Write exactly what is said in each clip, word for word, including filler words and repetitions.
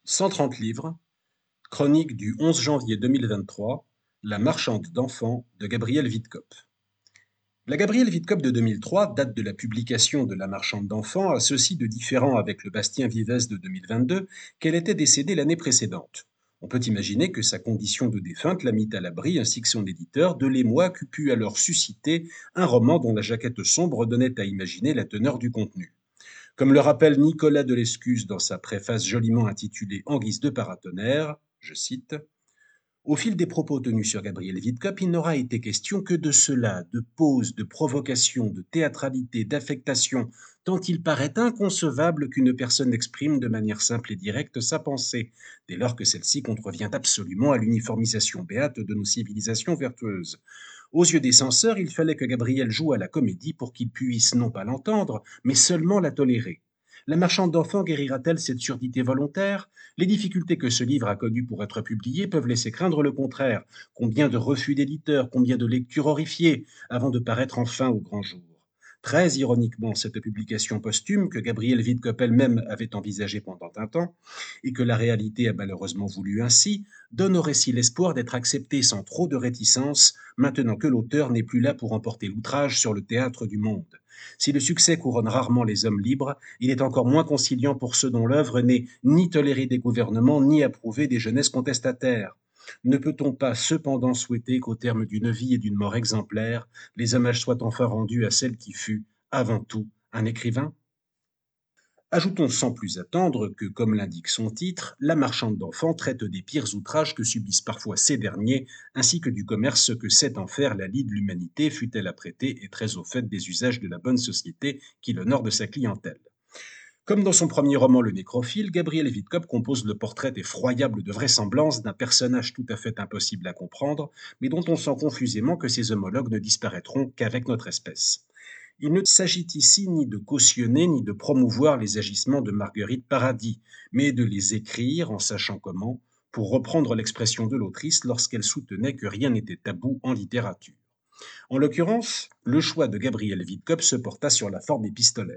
cent trente livres, chronique du onze janvier deux mille vingt-trois, La marchande d'enfants de Gabriel Witkop. La Gabrielle Witkop de deux mille trois, date de la publication de La marchande d'enfants, a ceci de différent avec le Bastien Vivès de deux mille vingt-deux qu'elle était décédée l'année précédente. On peut imaginer que sa condition de défunte l'a mit à l'abri, ainsi que son éditeur, de l'émoi qu'eût pu alors susciter un roman dont la jaquette sombre donnait à imaginer la teneur du contenu. Comme le rappelle Nicolas Delescluze dans sa préface joliment intitulée En guise de paratonnerre, je cite: au fil des propos tenus sur Gabriel Witkop, il n'aura été question que de cela, de pose, de provocation, de théâtralité, d'affectation, tant il paraît inconcevable qu'une personne exprime de manière simple et directe sa pensée, dès lors que celle-ci contrevient absolument à l'uniformisation béate de nos civilisations vertueuses. Aux yeux des censeurs, il fallait que Gabriel joue à la comédie pour qu'ils puissent non pas l'entendre, mais seulement la tolérer. La marchande d'enfants guérira-t-elle cette surdité volontaire? Les difficultés que ce livre a connues pour être publié peuvent laisser craindre le contraire. Combien de refus d'éditeurs, combien de lectures horrifiées, avant de paraître enfin au grand jour. Très ironiquement, cette publication posthume, que Gabrielle Witkop elle-même avait envisagée pendant un temps, et que la réalité a malheureusement voulu ainsi, donne au récit l'espoir d'être accepté sans trop de réticence, maintenant que l'auteur n'est plus là pour emporter l'outrage sur le théâtre du monde. Si le succès couronne rarement les hommes libres, il est encore moins conciliant pour ceux dont l'œuvre n'est ni tolérée des gouvernements, ni approuvée des jeunesses contestataires. Ne peut-on pas cependant souhaiter qu'au terme d'une vie et d'une mort exemplaires, les hommages soient enfin rendus à celle qui fut, avant tout, un écrivain? Ajoutons sans plus attendre que, comme l'indique son titre, La marchande d'enfants traite des pires outrages que subissent parfois ces derniers, ainsi que du commerce que sait en faire la lie de l'humanité, fût-elle apprêtée et très au fait des usages de la bonne société qui l'honore de sa clientèle. Comme dans son premier roman Le Nécrophile, Gabriel Witkop compose le portrait effroyable de vraisemblance d'un personnage tout à fait impossible à comprendre, mais dont on sent confusément que ses homologues ne disparaîtront qu'avec notre espèce. Il ne s'agit ici ni de cautionner ni de promouvoir les agissements de Marguerite Paradis, mais de les écrire en sachant comment, pour reprendre l'expression de l'autrice lorsqu'elle soutenait que rien n'était tabou en littérature. En l'occurrence, le choix de Gabriel Witkop se porta sur la forme épistolaire.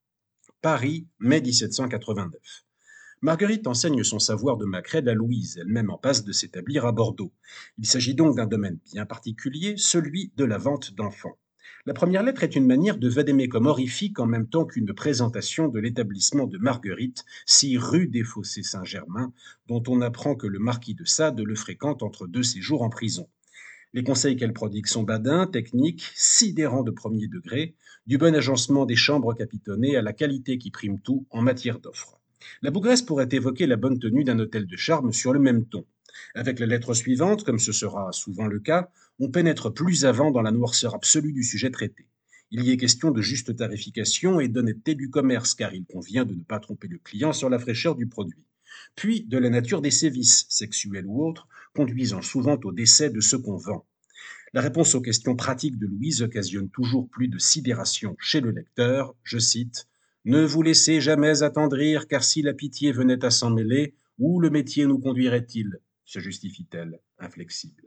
Paris, mai dix-sept cent quatre-vingt-neuf. Marguerite enseigne son savoir de Macred à Louise, elle-même en passe de s'établir à Bordeaux. Il s'agit donc d'un domaine bien particulier, celui de la vente d'enfants. La première lettre est une manière de vadémécum horrifique en même temps qu'une présentation de l'établissement de Marguerite, six rue des Fossés Saint-Germain, dont on apprend que le marquis de Sade le fréquente entre deux séjours en prison. Les conseils qu'elle prodigue sont badins, techniques, sidérants de premier degré, du bon agencement des chambres capitonnées à la qualité qui prime tout en matière d'offres. La bougresse pourrait évoquer la bonne tenue d'un hôtel de charme sur le même ton. Avec la lettre suivante, comme ce sera souvent le cas, on pénètre plus avant dans la noirceur absolue du sujet traité. Il y est question de juste tarification et d'honnêteté du commerce, car il convient de ne pas tromper le client sur la fraîcheur du produit. Puis de la nature des sévices, sexuels ou autres, conduisant souvent au décès de ce qu'on vend. La réponse aux questions pratiques de Louise occasionne toujours plus de sidération chez le lecteur. Je cite: ne vous laissez jamais attendrir, car si la pitié venait à s'en mêler, où le métier nous conduirait-il? Se justifie-t-elle, inflexible.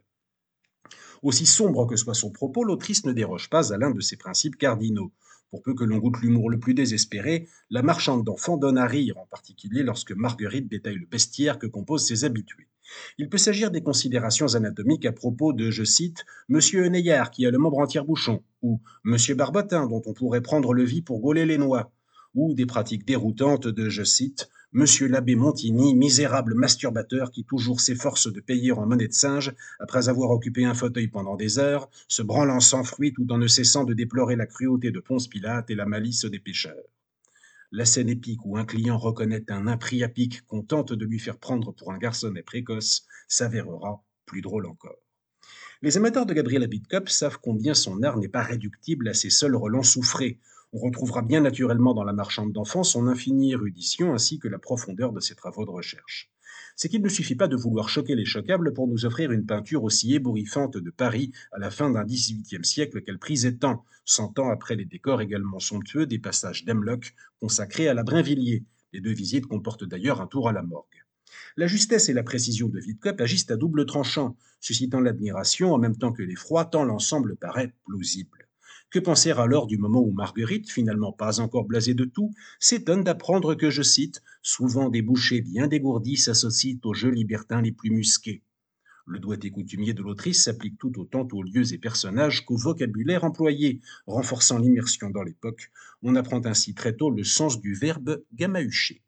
Aussi sombre que soit son propos, l'autrice ne déroge pas à l'un de ses principes cardinaux. Pour peu que l'on goûte l'humour le plus désespéré, la marchande d'enfants donne à rire, en particulier lorsque Marguerite détaille le bestiaire que composent ses habitués. Il peut s'agir des considérations anatomiques à propos de, je cite, Monsieur Neillard qui a le membre en tire-bouchon, ou Monsieur Barbotin dont on pourrait prendre le vie pour gauler les noix, ou des pratiques déroutantes de, je cite, Monsieur l'abbé Montigny, misérable masturbateur qui toujours s'efforce de payer en monnaie de singe après avoir occupé un fauteuil pendant des heures, se branlant sans fruit tout en ne cessant de déplorer la cruauté de Ponce Pilate et la malice des pécheurs. La scène épique où un client reconnaît un impris à pic qu'on tente de lui faire prendre pour un garçonnet précoce s'avérera plus drôle encore. Les amateurs de Gabriel Witkop savent combien son art n'est pas réductible à ses seuls relents soufrés. On retrouvera bien naturellement dans La marchande d'enfants son infinie érudition ainsi que la profondeur de ses travaux de recherche. C'est qu'il ne suffit pas de vouloir choquer les choquables pour nous offrir une peinture aussi ébouriffante de Paris à la fin d'un dix-huitième siècle qu'elle prisait tant, cent ans après les décors également somptueux des passages d'Hemlock consacrés à la Brinvilliers. Les deux visites comportent d'ailleurs un tour à la morgue. La justesse et la précision de Witkop agissent à double tranchant, suscitant l'admiration en même temps que l'effroi, tant l'ensemble paraît plausible. Que penser alors du moment où Marguerite, finalement pas encore blasée de tout, s'étonne d'apprendre que, je cite, Souvent des bouchers bien dégourdis s'associent aux jeux libertins les plus musqués. Le doigté coutumier de l'autrice s'applique tout autant aux lieux et personnages qu'au vocabulaire employé, renforçant l'immersion dans l'époque. On apprend ainsi très tôt le sens du verbe gamahucher.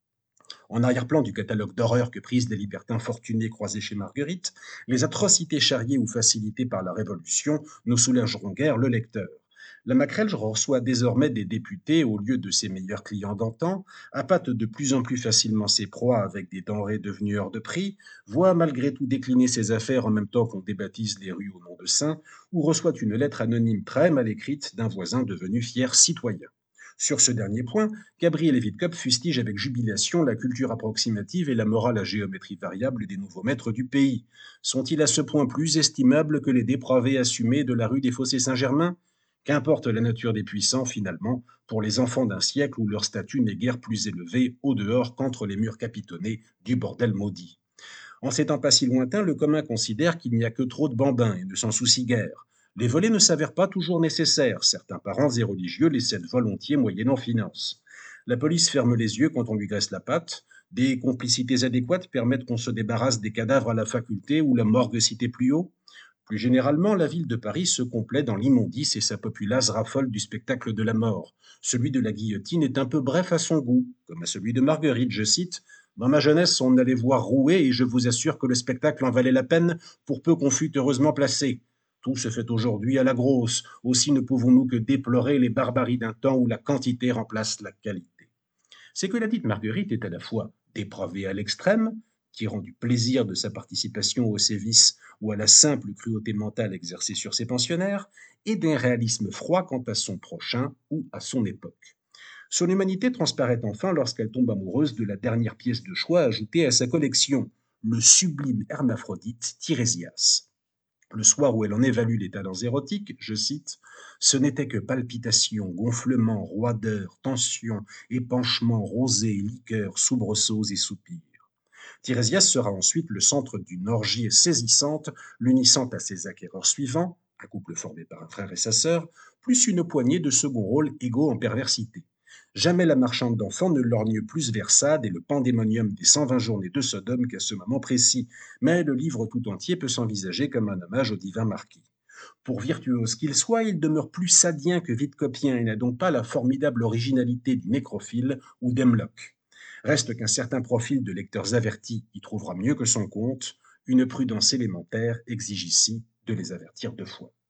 En arrière-plan du catalogue d'horreurs que prisent les libertins fortunés croisés chez Marguerite, les atrocités charriées ou facilitées par la Révolution ne soulageront guère le lecteur. La Maquerelle reçoit désormais des députés au lieu de ses meilleurs clients d'antan, appâte de plus en plus facilement ses proies avec des denrées devenues hors de prix, voit malgré tout décliner ses affaires en même temps qu'on débaptise les rues au nom de saint, ou reçoit une lettre anonyme très mal écrite d'un voisin devenu fier citoyen. Sur ce dernier point, Gabriel Wittkopp fustige avec jubilation la culture approximative et la morale à géométrie variable des nouveaux maîtres du pays. Sont-ils à ce point plus estimables que les dépravés assumés de la rue des Fossés Saint-Germain? Qu'importe la nature des puissants, finalement, pour les enfants d'un siècle où leur statut n'est guère plus élevé au dehors qu'entre les murs capitonnés du bordel maudit. En ces temps pas si lointains, le commun considère qu'il n'y a que trop de bambins et ne s'en soucie guère. Les volets ne s'avèrent pas toujours nécessaires, certains parents et religieux les cèdent volontiers moyennant finance. La police ferme les yeux quand on lui graisse la patte, des complicités adéquates permettent qu'on se débarrasse des cadavres à la faculté ou la morgue citée plus haut. Plus généralement, la ville de Paris se complaît dans l'immondice et sa populace raffole du spectacle de la mort. Celui de la guillotine est un peu bref à son goût, comme à celui de Marguerite, je cite. Dans ma jeunesse, on allait voir rouer et je vous assure que le spectacle en valait la peine pour peu qu'on fût heureusement placé. Tout se fait aujourd'hui à la grosse, aussi ne pouvons-nous que déplorer les barbaries d'un temps où la quantité remplace la qualité. C'est que la dite Marguerite est à la fois dépravée à l'extrême, tirant du plaisir de sa participation aux sévices ou à la simple cruauté mentale exercée sur ses pensionnaires, et d'un réalisme froid quant à son prochain ou à son époque. Son humanité transparaît enfin lorsqu'elle tombe amoureuse de la dernière pièce de choix ajoutée à sa collection, le sublime hermaphrodite Tirésias. Le soir où elle en évalue les talents érotiques, je cite, ce n'était que palpitations, gonflements, roideurs, tensions, épanchements, rosées, liqueurs, soubresauts et soupirs. Tirésias sera ensuite le centre d'une orgie saisissante, l'unissant à ses acquéreurs suivants, un couple formé par un frère et sa sœur, plus une poignée de second rôles égaux en perversité. Jamais la marchande d'enfants ne lorgne plus Versade et le pandémonium des cent vingt journées de Sodome qu'à ce moment précis, mais le livre tout entier peut s'envisager comme un hommage au divin marquis. Pour virtuose qu'il soit, il demeure plus sadien que Wittkoppien et n'a donc pas la formidable originalité du nécrophile ou d'Hemlock. Reste qu'un certain profil de lecteurs avertis y trouvera mieux que son compte, une prudence élémentaire exige ici de les avertir deux fois.